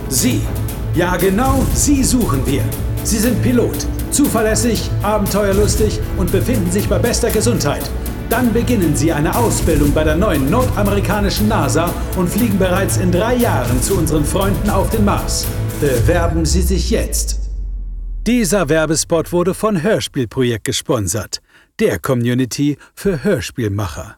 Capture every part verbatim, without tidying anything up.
Sie. Ja, genau Sie suchen wir. Sie sind Pilot, zuverlässig, abenteuerlustig und befinden sich bei bester Gesundheit. Dann beginnen Sie eine Ausbildung bei der neuen nordamerikanischen NASA und fliegen bereits in drei Jahren zu unseren Freunden auf den Mars. Bewerben Sie sich jetzt. Dieser Werbespot wurde von Hörspielprojekt gesponsert, der Community für Hörspielmacher.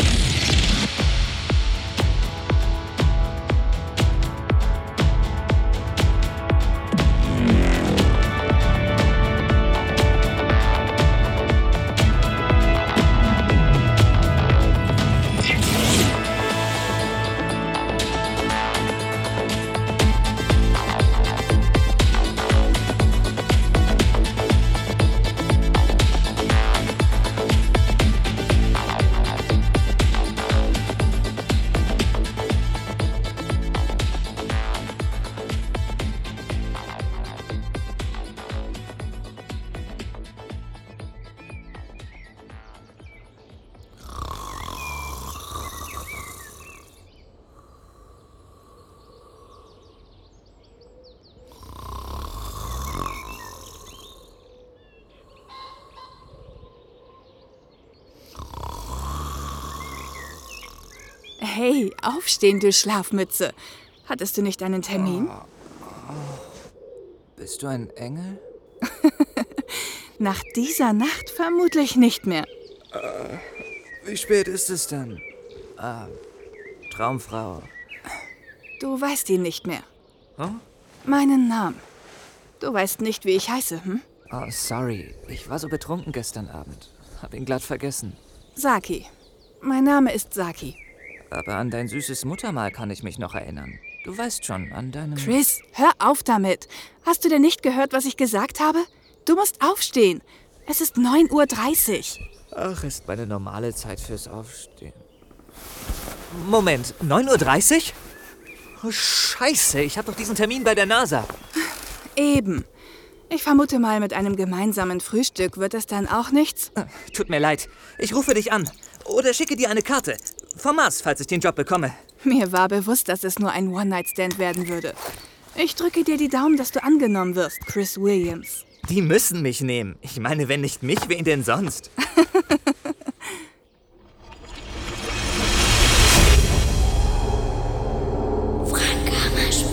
Hey, aufstehen, du Schlafmütze. Hattest du nicht einen Termin? Oh, oh. Bist du ein Engel? Nach dieser Nacht vermutlich nicht mehr. Äh, wie spät ist es denn? Ah, Traumfrau. Du weißt ihn nicht mehr. Hm? Meinen Namen. Du weißt nicht, wie ich heiße, hm? Oh, sorry. Ich war so betrunken gestern Abend. Hab ihn glatt vergessen. Saki. Mein Name ist Saki. Aber an dein süßes Muttermal kann ich mich noch erinnern. Du weißt schon, an deinem... Chris, hör auf damit. Hast du denn nicht gehört, was ich gesagt habe? Du musst aufstehen. Es ist neun Uhr dreißig. Ach, ist meine normale Zeit fürs Aufstehen. Moment, neun Uhr dreißig? Oh, Scheiße, ich habe doch diesen Termin bei der NASA. Eben. Ich vermute mal, mit einem gemeinsamen Frühstück wird es dann auch nichts. Tut mir leid. Ich rufe dich an. Oder schicke dir eine Karte. Vom Mars, falls ich den Job bekomme. Mir war bewusst, dass es nur ein One-Night-Stand werden würde. Ich drücke dir die Daumen, dass du angenommen wirst, Chris Williams. Die müssen mich nehmen. Ich meine, wenn nicht mich, wen denn sonst? Frank Hammerschmidt.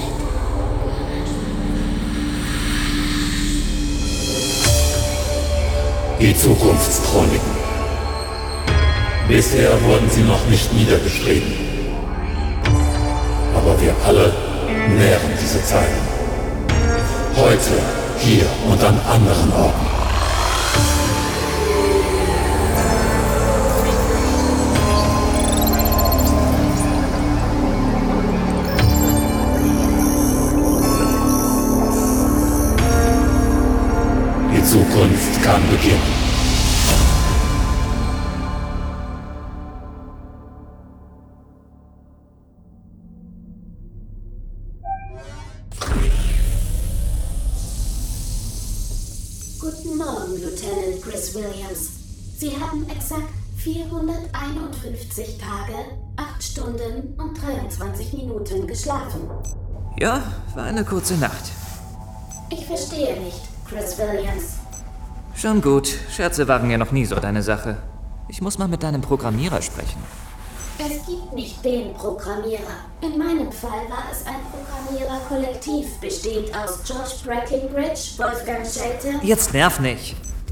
Die Zukunftschroniken. Bisher wurden sie noch nicht niedergeschrieben. Aber wir alle nähren diese Zeiten. Heute, hier und an anderen Orten. Die Zukunft kann beginnen. Guten Morgen, Lieutenant Chris Williams. Sie haben exakt vierhunderteinundfünfzig Tage, acht Stunden und dreiundzwanzig Minuten geschlafen. Ja, war eine kurze Nacht. Ich verstehe nicht, Chris Williams. Schon gut. Scherze waren ja noch nie so deine Sache. Ich muss mal mit deinem Programmierer sprechen. Es gibt nicht den Programmierer. In meinem Fall war es ein Programmiererkollektiv, bestehend aus George Breckinridge, Wolfgang Shelter... Jetzt nerv nicht!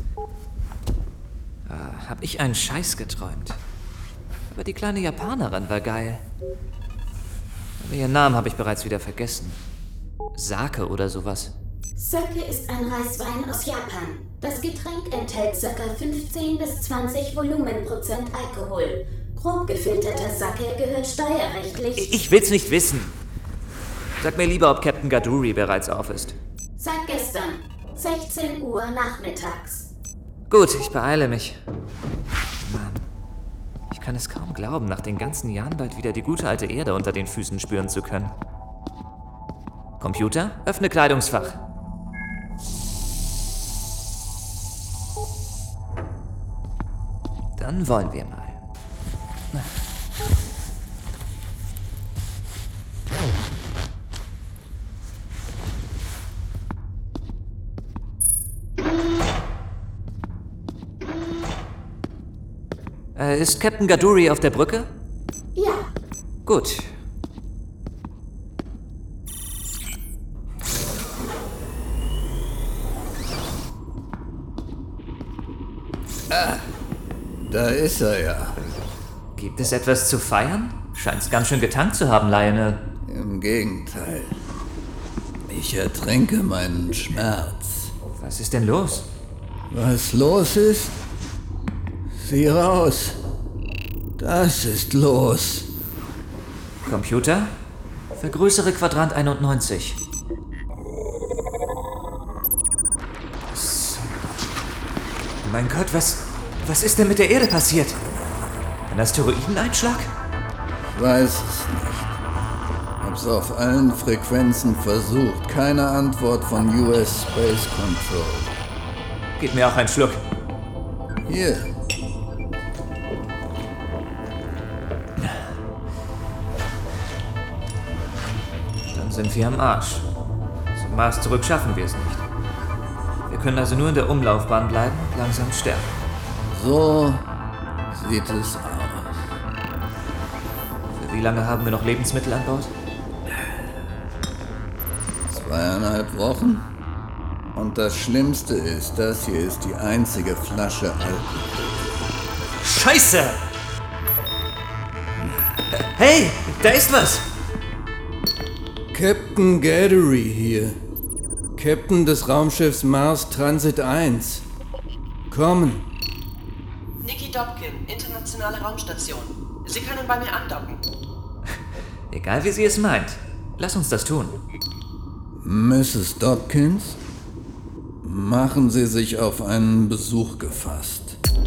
Ah, hab ich einen Scheiß geträumt. Aber die kleine Japanerin war geil. Aber ihren Namen habe ich bereits wieder vergessen. Sake oder sowas. Sake ist ein Reiswein aus Japan. Das Getränk enthält ca. fünfzehn bis zwanzig Volumenprozent Alkohol. Grob gefilterter Sake gehört steuerrechtlich... Ich will's nicht wissen. Sag mir lieber, ob Captain Gaduri bereits auf ist. Seit gestern, sechzehn Uhr nachmittags. Gut, ich beeile mich. Mann, ich kann es kaum glauben, nach den ganzen Jahren bald wieder die gute alte Erde unter den Füßen spüren zu können. Computer, öffne Kleidungsfach. Dann wollen wir mal. Äh, ist Captain Gaduri auf der Brücke? Ja, Gut. Da ist er ja. Gibt es etwas zu feiern? Scheint's ganz schön getankt zu haben, Lionel. Im Gegenteil. Ich ertränke meinen Schmerz. Was ist denn los? Was los ist? Sieh raus. Das ist los. Computer? Vergrößere Quadrant einundneunzig. So. Mein Gott, was, was ist denn mit der Erde passiert? Ein Asteroideneinschlag? Ich weiß es nicht. Hab's auf allen Frequenzen versucht. Keine Antwort von U S Space Control. Gib mir auch einen Schluck. Hier. Dann sind wir am Arsch. Zum Mars zurück schaffen wir es nicht. Wir können also nur in der Umlaufbahn bleiben und langsam sterben. So sieht es aus. Für wie lange haben wir noch Lebensmittel an Bord? Zweieinhalb Wochen? Und das Schlimmste ist, das hier ist die einzige Flasche Alkohol. Scheiße! Hey, da ist was! Captain Gaduri hier. Captain des Raumschiffs Mars Transit eins. Kommen. Nikki Dobkin, internationale Raumstation. Sie können bei mir andocken. Egal wie sie es meint. Lass uns das tun. Misses Dobkins? Machen Sie sich auf einen Besuch gefasst.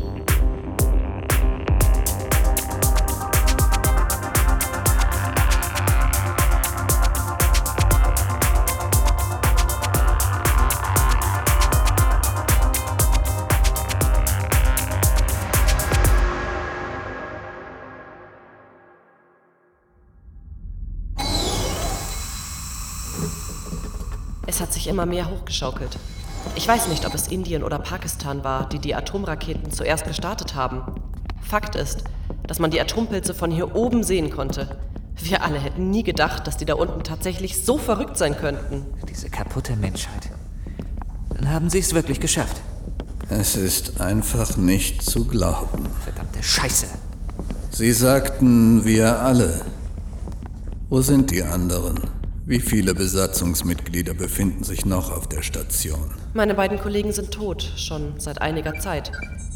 Es hat sich immer mehr hochgeschaukelt. Ich weiß nicht, ob es Indien oder Pakistan war, die die Atomraketen zuerst gestartet haben. Fakt ist, dass man die Atompilze von hier oben sehen konnte. Wir alle hätten nie gedacht, dass die da unten tatsächlich so verrückt sein könnten. Diese kaputte Menschheit. Dann haben sie es wirklich geschafft. Es ist einfach nicht zu glauben. Verdammte Scheiße. Sie sagten, wir alle. Wo sind die anderen? Wie viele Besatzungsmitglieder befinden sich noch auf der Station? Meine beiden Kollegen sind tot, schon seit einiger Zeit.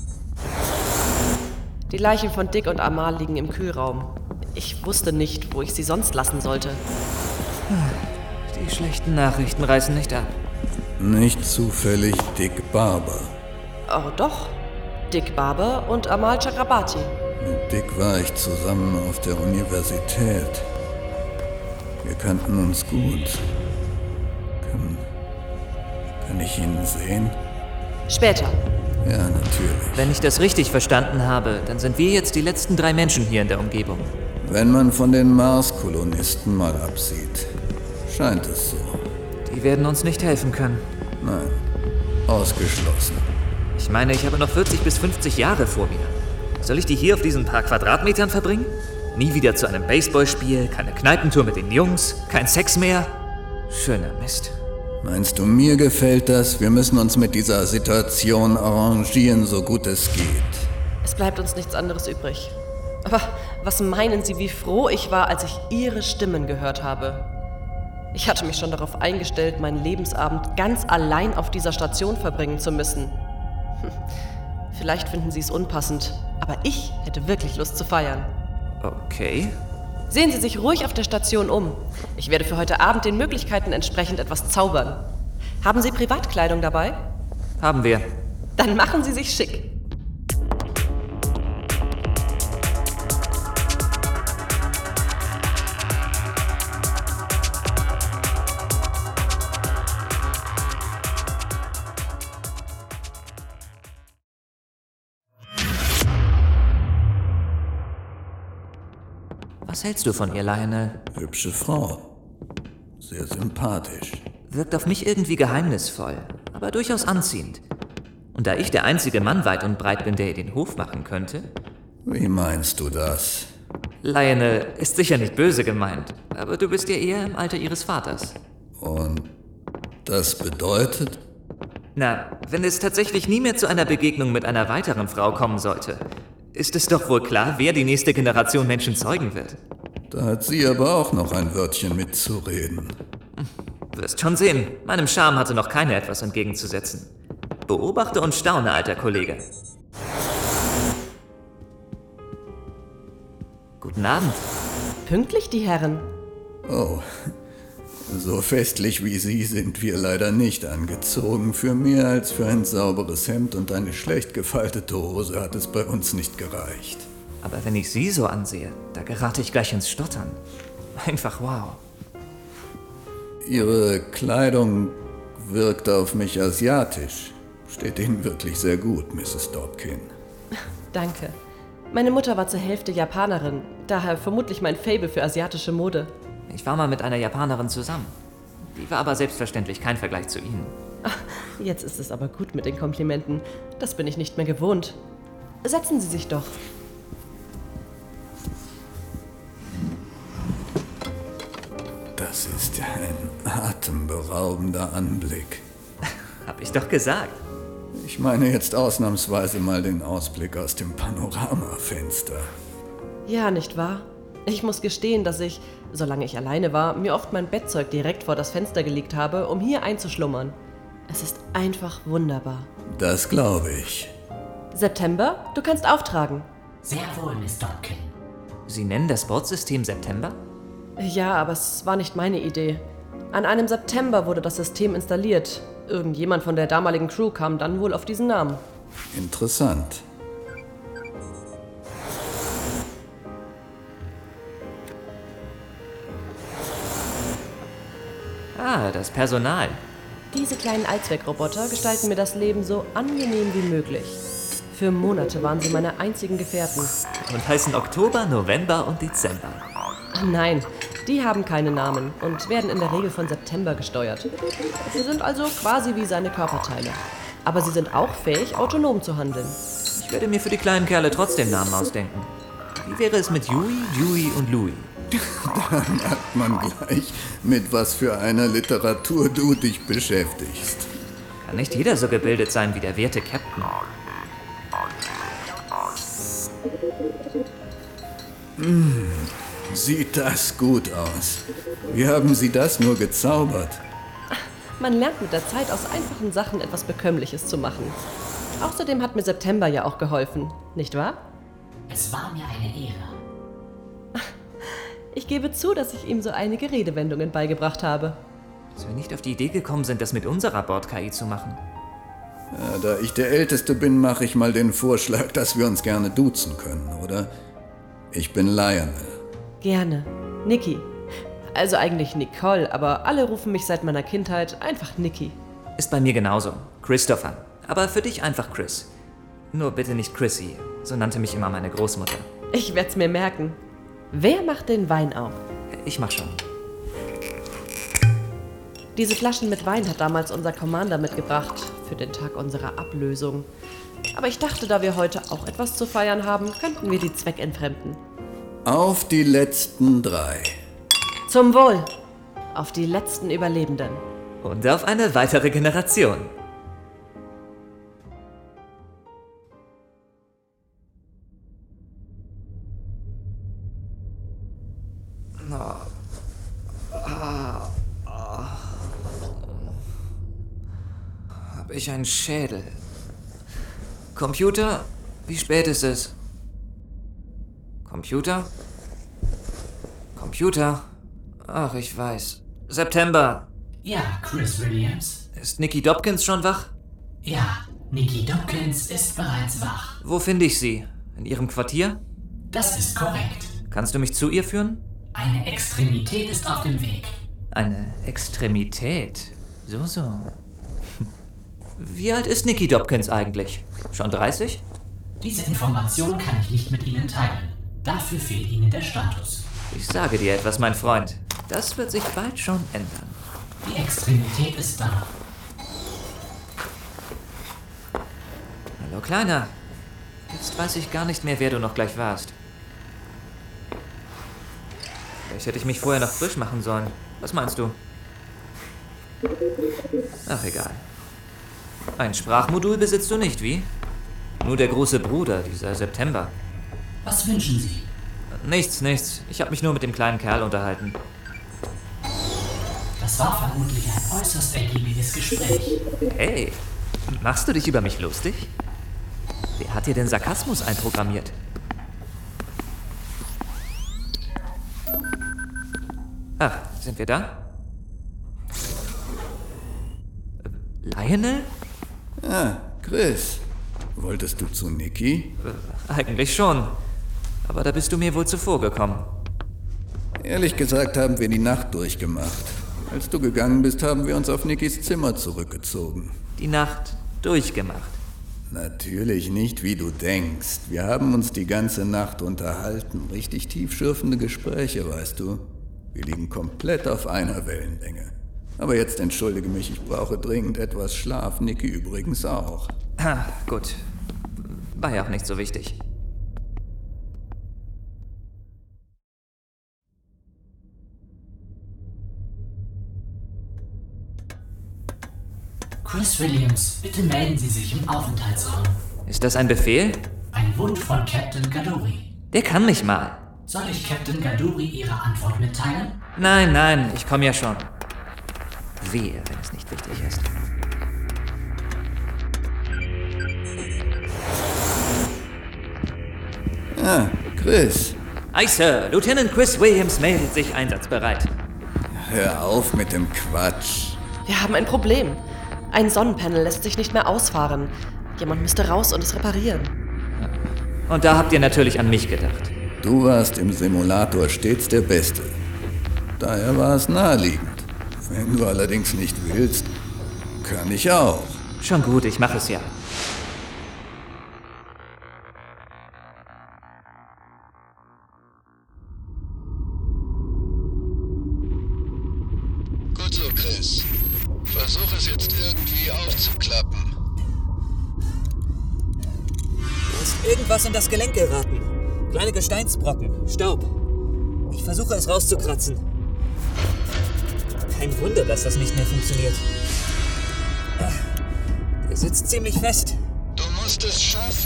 Die Leichen von Dick und Amal liegen im Kühlraum. Ich wusste nicht, wo ich sie sonst lassen sollte. Die schlechten Nachrichten reißen nicht ab. Nicht zufällig Dick Barber. Oh doch, Dick Barber und Amal Chakrabarti. Mit Dick war ich zusammen auf der Universität. Wir kannten uns gut. Kann, kann ich ihn sehen? Später. Ja, natürlich. Wenn ich das richtig verstanden habe, dann sind wir jetzt die letzten drei Menschen hier in der Umgebung. Wenn man von den Mars-Kolonisten mal absieht, scheint es so. Die werden uns nicht helfen können. Nein, ausgeschlossen. Ich meine, ich habe noch vierzig bis fünfzig Jahre vor mir. Soll ich die hier auf diesen paar Quadratmetern verbringen? Nie wieder zu einem Baseballspiel, keine Kneipentour mit den Jungs, kein Sex mehr. Schöner Mist. Meinst du, mir gefällt das? Wir müssen uns mit dieser Situation arrangieren, so gut es geht. Es bleibt uns nichts anderes übrig. Aber was meinen Sie, wie froh ich war, als ich Ihre Stimmen gehört habe? Ich hatte mich schon darauf eingestellt, meinen Lebensabend ganz allein auf dieser Station verbringen zu müssen. Hm. Vielleicht finden Sie es unpassend, aber ich hätte wirklich Lust zu feiern. Okay. Sehen Sie sich ruhig auf der Station um. Ich werde für heute Abend den Möglichkeiten entsprechend etwas zaubern. Haben Sie Privatkleidung dabei? Haben wir. Dann machen Sie sich schick. Was hältst du von ihr, Lionel? Hübsche Frau. Sehr sympathisch. Wirkt auf mich irgendwie geheimnisvoll, aber durchaus anziehend. Und da ich der einzige Mann weit und breit bin, der ihr den Hof machen könnte, Wie meinst du das? Lionel ist sicher nicht böse gemeint, aber du bist ja eher im Alter ihres Vaters. Und das bedeutet? Na, wenn es tatsächlich nie mehr zu einer Begegnung mit einer weiteren Frau kommen sollte, ist es doch wohl klar, wer die nächste Generation Menschen zeugen wird. Da hat sie aber auch noch ein Wörtchen mitzureden. Wirst schon sehen, meinem Charme hatte noch keiner etwas entgegenzusetzen. Beobachte und staune, alter Kollege. Guten Abend. Pünktlich, die Herren. Oh, so festlich wie Sie sind wir leider nicht angezogen. Für mehr als für ein sauberes Hemd und eine schlecht gefaltete Hose hat es bei uns nicht gereicht. Aber wenn ich Sie so ansehe, da gerate ich gleich ins Stottern. Einfach wow. Ihre Kleidung wirkt auf mich asiatisch. Steht Ihnen wirklich sehr gut, Misses Dobkin. Danke. Meine Mutter war zur Hälfte Japanerin, daher vermutlich mein Faible für asiatische Mode. Ich war mal mit einer Japanerin zusammen. Die war aber selbstverständlich kein Vergleich zu Ihnen. Ach, jetzt ist es aber gut mit den Komplimenten. Das bin ich nicht mehr gewohnt. Setzen Sie sich doch. Das ist ein atemberaubender Anblick. Hab ich doch gesagt. Ich meine jetzt ausnahmsweise mal den Ausblick aus dem Panoramafenster. Ja, nicht wahr? Ich muss gestehen, dass ich, solange ich alleine war, mir oft mein Bettzeug direkt vor das Fenster gelegt habe, um hier einzuschlummern. Es ist einfach wunderbar. Das glaube ich. September, du kannst auftragen. Sehr wohl, Miss Dobkin. Sie nennen das Bordsystem September? Ja, aber es war nicht meine Idee. An einem September wurde das System installiert. Irgendjemand von der damaligen Crew kam dann wohl auf diesen Namen. Interessant. Ah, das Personal. Diese kleinen Allzweckroboter gestalten mir das Leben so angenehm wie möglich. Für Monate waren sie meine einzigen Gefährten. Und heißen Oktober, November und Dezember. Nein, die haben keine Namen und werden in der Regel von September gesteuert. Sie sind also quasi wie seine Körperteile. Aber sie sind auch fähig, autonom zu handeln. Ich werde mir für die kleinen Kerle trotzdem Namen ausdenken. Wie wäre es mit Yui, Yui und Louis? Da merkt man gleich, mit was für einer Literatur du dich beschäftigst. Kann nicht jeder so gebildet sein wie der werte Captain. Mmh, sieht das gut aus. Wie haben Sie das nur gezaubert? Man lernt mit der Zeit aus einfachen Sachen etwas Bekömmliches zu machen. Außerdem hat mir September ja auch geholfen, nicht wahr? Es war mir eine Ehre. Ich gebe zu, dass ich ihm so einige Redewendungen beigebracht habe. Dass wir nicht auf die Idee gekommen sind, das mit unserer Bord-K I zu machen. Ja, da ich der Älteste bin, mache ich mal den Vorschlag, dass wir uns gerne duzen können, oder? Ich bin Lionel. Gerne. Nikki. Also eigentlich Nicole, aber alle rufen mich seit meiner Kindheit einfach Nikki. Ist bei mir genauso. Christopher. Aber für dich einfach Chris. Nur bitte nicht Chrissy. So nannte mich immer meine Großmutter. Ich werd's mir merken. Wer macht den Wein auf? Ich mach schon. Diese Flaschen mit Wein hat damals unser Commander mitgebracht, für den Tag unserer Ablösung. Aber ich dachte, da wir heute auch etwas zu feiern haben, könnten wir die zweckentfremden. Auf die letzten drei. Zum Wohl! Auf die letzten Überlebenden. Und auf eine weitere Generation. Habe ich einen Schädel? Computer? Wie spät ist es? Computer? Computer? Ach, ich weiß. September. Ja, Chris Williams. Ist Nikki Dobkins schon wach? Ja, Nikki Dobkins ist bereits wach. Wo finde ich sie? In ihrem Quartier? Das ist korrekt. Kannst du mich zu ihr führen? Eine Extremität ist auf dem Weg. Eine Extremität? So, so. Wie alt ist Nikki Dobkins eigentlich? Schon dreißig? Diese Information kann ich nicht mit Ihnen teilen. Dafür fehlt Ihnen der Status. Ich sage dir etwas, mein Freund. Das wird sich bald schon ändern. Die Extremität ist da. Hallo, Kleiner. Jetzt weiß ich gar nicht mehr, wer du noch gleich warst. Vielleicht hätte ich mich vorher noch frisch machen sollen. Was meinst du? Ach, egal. Ein Sprachmodul besitzt du nicht, wie? Nur der große Bruder, dieser September. Was wünschen Sie? Nichts, nichts. Ich habe mich nur mit dem kleinen Kerl unterhalten. Das war vermutlich ein äußerst ergiebiges Gespräch. Hey, machst du dich über mich lustig? Wer hat dir den Sarkasmus einprogrammiert? Ach, sind wir da? Äh, Lionel? Ah, Chris. Wolltest du zu Nikki? Äh, eigentlich schon. Aber da bist du mir wohl zuvor gekommen. Ehrlich gesagt haben wir die Nacht durchgemacht. Als du gegangen bist, haben wir uns auf Nickys Zimmer zurückgezogen. Die Nacht durchgemacht? Natürlich nicht, wie du denkst. Wir haben uns die ganze Nacht unterhalten. Richtig tiefschürfende Gespräche, weißt du. Wir liegen komplett auf einer Wellenlänge. Aber jetzt entschuldige mich, ich brauche dringend etwas Schlaf. Nikki übrigens auch. Ah, gut. War ja auch nicht so wichtig. Chris Williams, bitte melden Sie sich im Aufenthaltsraum. Ist das ein Befehl? Ein Wunsch von Captain Gaduri. Der kann mich mal. Soll ich Captain Gaduri Ihre Antwort mitteilen? Nein, nein, ich komme ja schon. Wehe, wenn es nicht wichtig ist. Ah, Chris. Aye, Sir. Lieutenant Chris Williams meldet sich einsatzbereit. Hör auf mit dem Quatsch. Wir haben ein Problem. Ein Sonnenpanel lässt sich nicht mehr ausfahren. Jemand müsste raus und es reparieren. Und da habt ihr natürlich an mich gedacht. Du warst im Simulator stets der Beste. Daher war es naheliegend. Wenn du allerdings nicht willst, kann ich auch. Schon gut, ich mache es ja. Gut so, Chris. Versuch es jetzt irgendwie aufzuklappen. Da ist irgendwas in das Gelenk geraten. Kleine Gesteinsbrocken, Staub. Ich versuche es rauszukratzen. Kein Wunder, dass das nicht mehr funktioniert. Er sitzt ziemlich fest. Du musst es schaffen.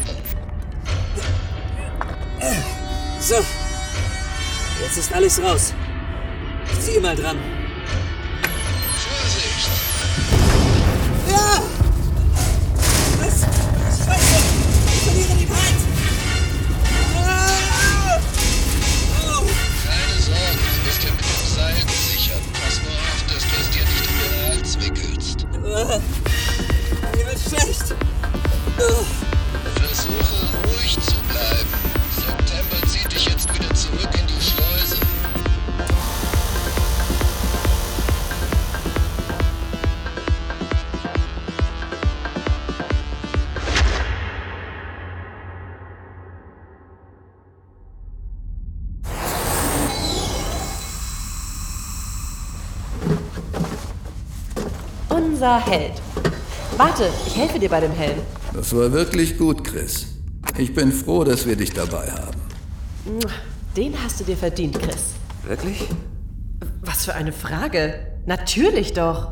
So. Jetzt ist alles raus. Ich ziehe mal dran. Vorsicht! Ja! Was? Scheiße! Ich verliere den Halt! Ah! Oh. Keine Sorge, du bist ja mit dem Seil gesichert. Pass nur auf, dass du es dir nicht um den Hals wickelst. Ah. Mir wird schlecht. Oh. Versuche ruhig zu bleiben. September zieht dich jetzt wieder zurück in die Schleuse. Unser Held. Warte, ich helfe dir bei dem Helm. Das war wirklich gut, Chris. Ich bin froh, dass wir dich dabei haben. Den hast du dir verdient, Chris. Wirklich? Was für eine Frage. Natürlich doch.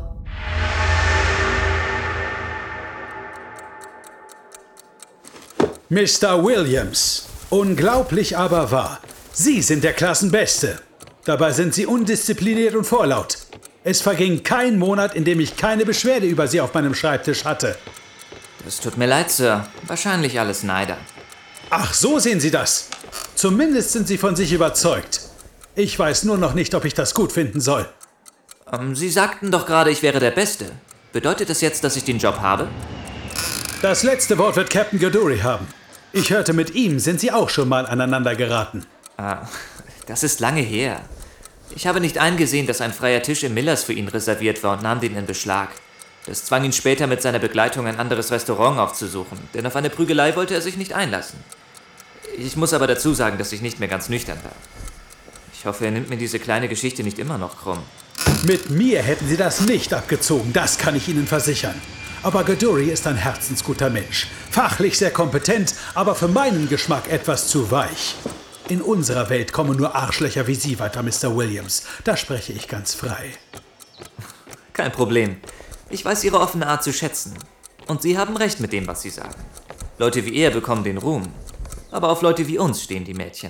Mister Williams, unglaublich aber wahr. Sie sind der Klassenbeste. Dabei sind Sie undiszipliniert und vorlaut. Es verging kein Monat, in dem ich keine Beschwerde über Sie auf meinem Schreibtisch hatte. Es tut mir leid, Sir. Wahrscheinlich alles Neider. Ach, so sehen Sie das. Zumindest sind Sie von sich überzeugt. Ich weiß nur noch nicht, ob ich das gut finden soll. Ähm, Sie sagten doch gerade, ich wäre der Beste. Bedeutet das jetzt, dass ich den Job habe? Das letzte Wort wird Captain Gaduri haben. Ich hörte, mit ihm sind Sie auch schon mal aneinander geraten. Ah, das ist lange her. Ich habe nicht eingesehen, dass ein freier Tisch im Millers für ihn reserviert war und nahm den in Beschlag. Das zwang ihn später mit seiner Begleitung ein anderes Restaurant aufzusuchen, denn auf eine Prügelei wollte er sich nicht einlassen. Ich muss aber dazu sagen, dass ich nicht mehr ganz nüchtern war. Ich hoffe, er nimmt mir diese kleine Geschichte nicht immer noch krumm. Mit mir hätten Sie das nicht abgezogen, das kann ich Ihnen versichern. Aber Gaduri ist ein herzensguter Mensch. Fachlich sehr kompetent, aber für meinen Geschmack etwas zu weich. In unserer Welt kommen nur Arschlöcher wie Sie weiter, Mister Williams. Da spreche ich ganz frei. Kein Problem. Ich weiß Ihre offene Art zu schätzen. Und Sie haben recht mit dem, was Sie sagen. Leute wie er bekommen den Ruhm. Aber auf Leute wie uns stehen die Mädchen.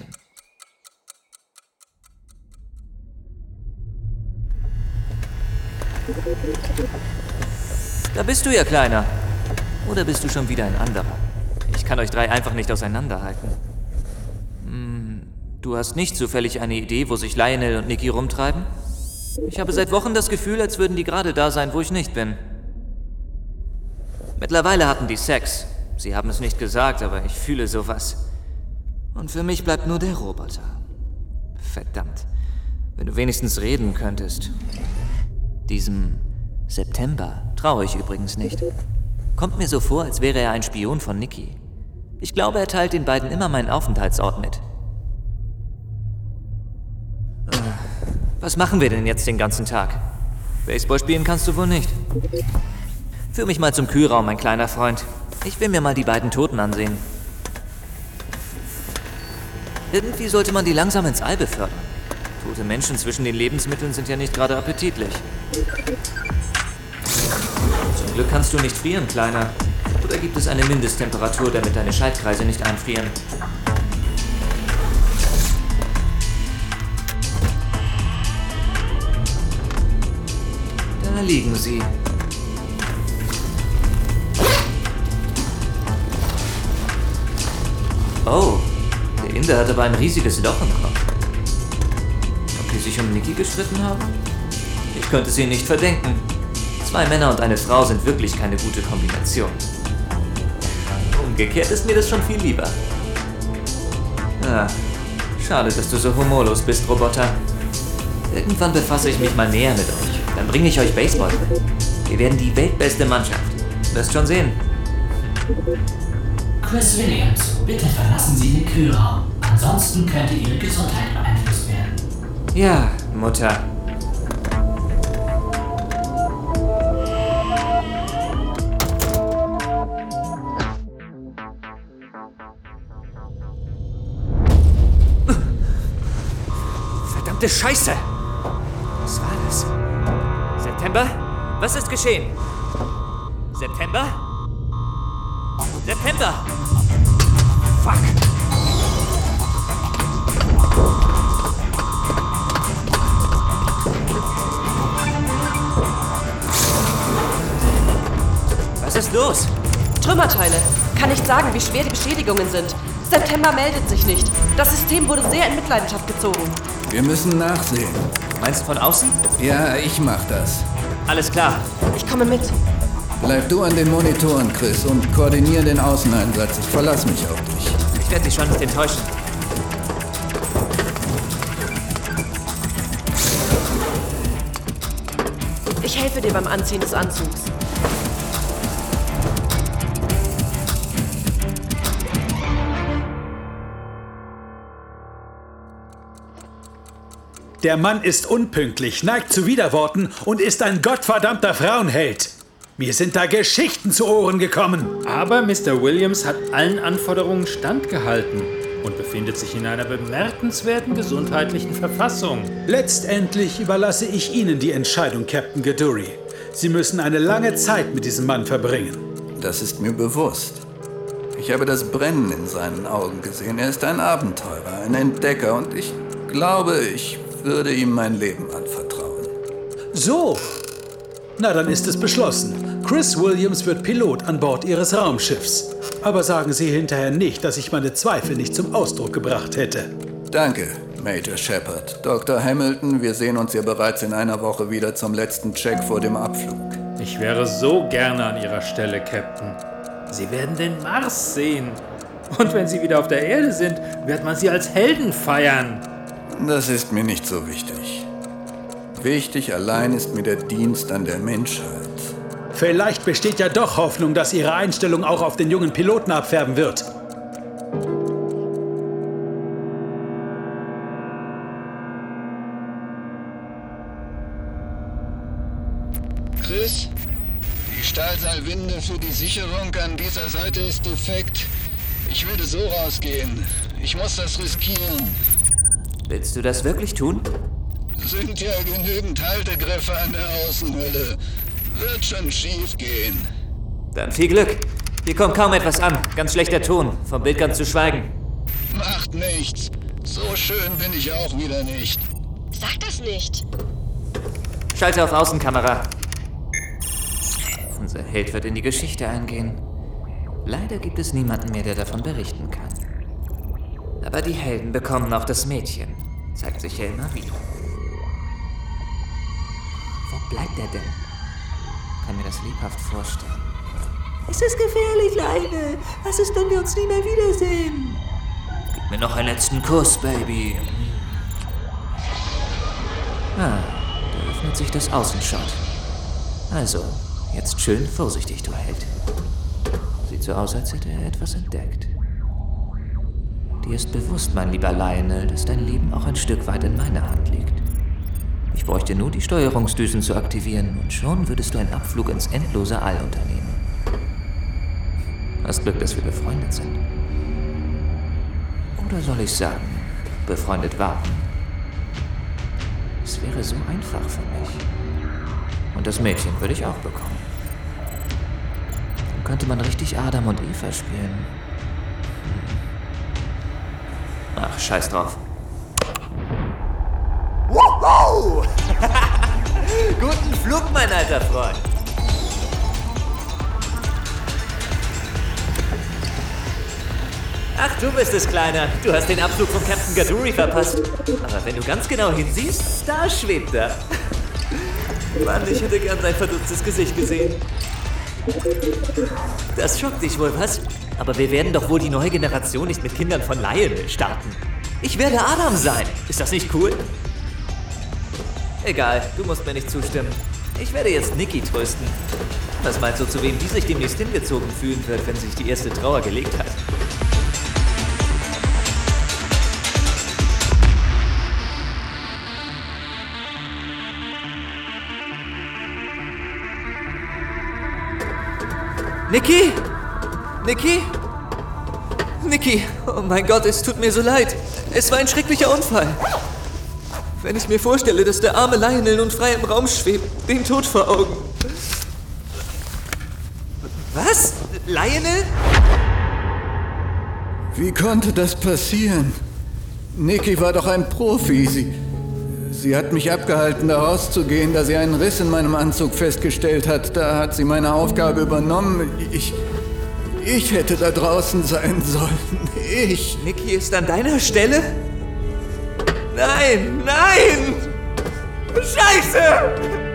Da bist du ja, Kleiner. Oder bist du schon wieder ein anderer? Ich kann euch drei einfach nicht auseinanderhalten. Hm, du hast nicht zufällig eine Idee, wo sich Lionel und Nikki rumtreiben? Ich habe seit Wochen das Gefühl, als würden die gerade da sein, wo ich nicht bin. Mittlerweile hatten die Sex. Sie haben es nicht gesagt, aber ich fühle sowas. Und für mich bleibt nur der Roboter. Verdammt. Wenn du wenigstens reden könntest. Diesem September traue ich übrigens nicht. Kommt mir so vor, als wäre er ein Spion von Nikki. Ich glaube, er teilt den beiden immer meinen Aufenthaltsort mit. Was machen wir denn jetzt den ganzen Tag? Baseball spielen kannst du wohl nicht. Führ mich mal zum Kühlraum, mein kleiner Freund. Ich will mir mal die beiden Toten ansehen. Irgendwie sollte man die langsam ins All befördern. Tote Menschen zwischen den Lebensmitteln sind ja nicht gerade appetitlich. Zum Glück kannst du nicht frieren, Kleiner. Oder gibt es eine Mindesttemperatur, damit deine Schaltkreise nicht einfrieren? Da liegen sie. Oh, der Inder hat aber ein riesiges Loch im Kopf. Ob die sich um Nikki gestritten haben? Ich könnte sie nicht verdenken. Zwei Männer und eine Frau sind wirklich keine gute Kombination. Umgekehrt ist mir das schon viel lieber. Ah, schade, dass du so humorlos bist, Roboter. Irgendwann befasse ich mich mal näher mit euch. Dann bringe ich euch Baseball mit. Wir werden die weltbeste Mannschaft. Wirst schon sehen. Chris Williams, bitte verlassen Sie den Kühlraum. Ansonsten könnte Ihre Gesundheit beeinflusst werden. Ja, Mutter. Verdammte Scheiße! Was war das? September? Was ist geschehen? September? September! Fuck! Was ist los? Trümmerteile. Kann nicht sagen, wie schwer die Beschädigungen sind. September meldet sich nicht. Das System wurde sehr in Mitleidenschaft gezogen. Wir müssen nachsehen. Meinst du von außen? Ja, ich mach das. Alles klar. Ich komme mit. Bleib du an den Monitoren, Chris, und koordinier den Außeneinsatz. Ich verlasse mich auf dich. Ich werde dich schon nicht enttäuschen. Ich helfe dir beim Anziehen des Anzugs. Der Mann ist unpünktlich, neigt zu Widerworten und ist ein gottverdammter Frauenheld. Mir sind da Geschichten zu Ohren gekommen. Aber Mister Williams hat allen Anforderungen standgehalten und befindet sich in einer bemerkenswerten gesundheitlichen Verfassung. Letztendlich überlasse ich Ihnen die Entscheidung, Captain Gaduri. Sie müssen eine lange Zeit mit diesem Mann verbringen. Das ist mir bewusst. Ich habe das Brennen in seinen Augen gesehen. Er ist ein Abenteurer, ein Entdecker und ich glaube, ich würde ihm mein Leben anvertrauen. So. Na, dann ist es beschlossen. Chris Williams wird Pilot an Bord Ihres Raumschiffs. Aber sagen Sie hinterher nicht, dass ich meine Zweifel nicht zum Ausdruck gebracht hätte. Danke, Major Shepard. Doktor Hamilton, wir sehen uns ja bereits in einer Woche wieder zum letzten Check vor dem Abflug. Ich wäre so gerne an Ihrer Stelle, Captain. Sie werden den Mars sehen. Und wenn Sie wieder auf der Erde sind, wird man Sie als Helden feiern. Das ist mir nicht so wichtig. Wichtig allein ist mir der Dienst an der Menschheit. Vielleicht besteht ja doch Hoffnung, dass Ihre Einstellung auch auf den jungen Piloten abfärben wird. Chris, wie Stahlseilwinde für die Sicherung an dieser Seite ist defekt. Ich würde so rausgehen. Ich muss das riskieren. Willst du das wirklich tun? Sind ja genügend Haltegriffe an der Außenhülle. Wird schon schief gehen. Dann viel Glück. Hier kommt kaum etwas an. Ganz schlechter Ton. Vom Bild ganz zu schweigen. Macht nichts. So schön bin ich auch wieder nicht. Sag das nicht. Schalte auf Außenkamera. Unser Held wird in die Geschichte eingehen. Leider gibt es niemanden mehr, der davon berichten kann. Aber die Helden bekommen auch das Mädchen. Zeigt sich ja immer wieder. Wo bleibt er denn? Kann mir das lebhaft vorstellen. Es ist gefährlich, Leine. Was ist, wenn wir uns nie mehr wiedersehen? Gib mir noch einen letzten Kuss, Baby. Ah, da öffnet sich das Außenshot. Also, jetzt schön vorsichtig, du Held. Sieht so aus, als hätte er etwas entdeckt. Dir ist bewusst, mein lieber Lionel, dass dein Leben auch ein Stück weit in meiner Hand liegt. Ich bräuchte nur die Steuerungsdüsen zu aktivieren und schon würdest du einen Abflug ins endlose All unternehmen. Hast Glück, dass wir befreundet sind. Oder soll ich sagen, befreundet warten? Es wäre so einfach für mich. Und das Mädchen würde ich auch bekommen. Dann könnte man richtig Adam und Eva spielen. Ach, scheiß drauf. Wuhu! Guten Flug, mein alter Freund. Ach, du bist es, Kleiner. Du hast den Abflug von Captain Gaduri verpasst. Aber wenn du ganz genau hinsiehst, da schwebt er. Mann, ich hätte gern sein verdutztes Gesicht gesehen. Das schockt dich wohl, was? Aber wir werden doch wohl die neue Generation nicht mit Kindern von Lionel starten. Ich werde Adam sein. Ist das nicht cool? Egal, du musst mir nicht zustimmen. Ich werde jetzt Nikki trösten. Was meinst du, zu wem die sich demnächst hingezogen fühlen wird, wenn sich die erste Trauer gelegt hat? Nikki? Nikki? Nikki, oh mein Gott, es tut mir so leid. Es war ein schrecklicher Unfall. Wenn ich mir vorstelle, dass der arme Lionel nun frei im Raum schwebt, den Tod vor Augen. Was? Lionel? Wie konnte das passieren? Nikki war doch ein Profi. Sie, sie hat mich abgehalten, da rauszugehen, da sie einen Riss in meinem Anzug festgestellt hat. Da hat sie meine Aufgabe übernommen. Ich... Ich hätte da draußen sein sollen. Ich. Nikki ist an deiner Stelle? Nein, nein! Scheiße!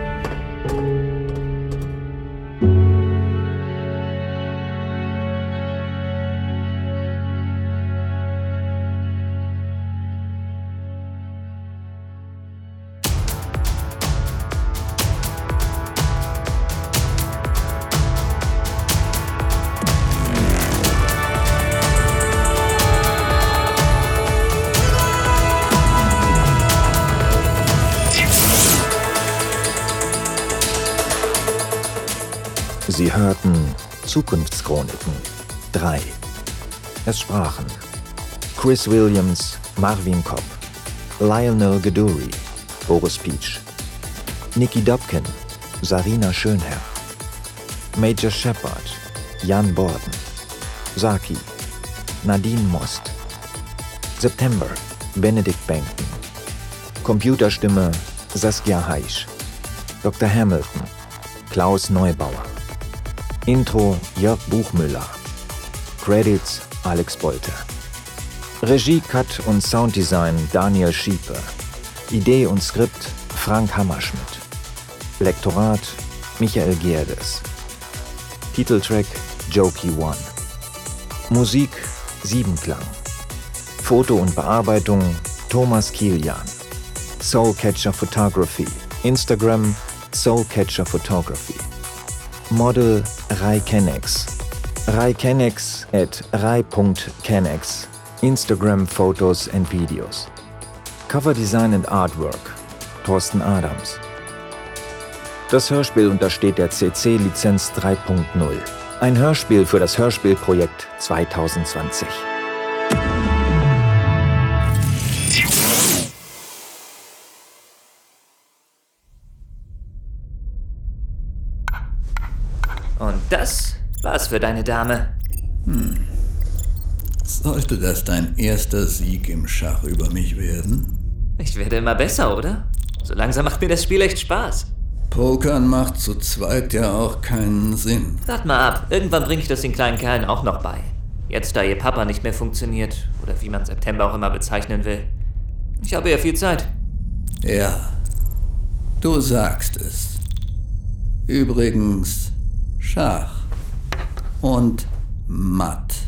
Sie hörten Zukunftschroniken drei. Es sprachen Chris Williams, Marvin Kopp, Lionel Gaduri, Boris Peach, Nikki Dobkin, Sarina Schönherr, Major Shepard, Jan Borden, Saki, Nadine Most, September, Benedikt Benken, Computerstimme Saskia Heisch, Doktor Hamilton, Klaus Neubauer, Intro Jörg Buchmüller, Credits Alex Bolte, Regie, Cut und Sounddesign Daniel Schiepe, Idee und Skript Frank Hammerschmidt, Lektorat Michael Gerdes, Titeltrack Jokey One, Musik Siebenklang, Foto und Bearbeitung Thomas Kilian, Soulcatcher Photography, Instagram Soulcatcher Photography, Model Rai Kennex, Rai Kennex at rai punkt kennex, Instagram Photos and Videos, Cover Design and Artwork Thorsten Adams, Das Hörspiel untersteht der C C-Lizenz drei Punkt null. Ein Hörspiel für das Hörspielprojekt zwanzig zwanzig. Und das war's für deine Dame. Hm. Sollte das dein erster Sieg im Schach über mich werden? Ich werde immer besser, oder? So langsam macht mir das Spiel echt Spaß. Pokern macht zu zweit ja auch keinen Sinn. Wart mal ab, irgendwann bringe ich das den kleinen Kerlen auch noch bei. Jetzt, da ihr Papa nicht mehr funktioniert, oder wie man September auch immer bezeichnen will. Ich habe ja viel Zeit. Ja, du sagst es. Übrigens, Schach und Matt.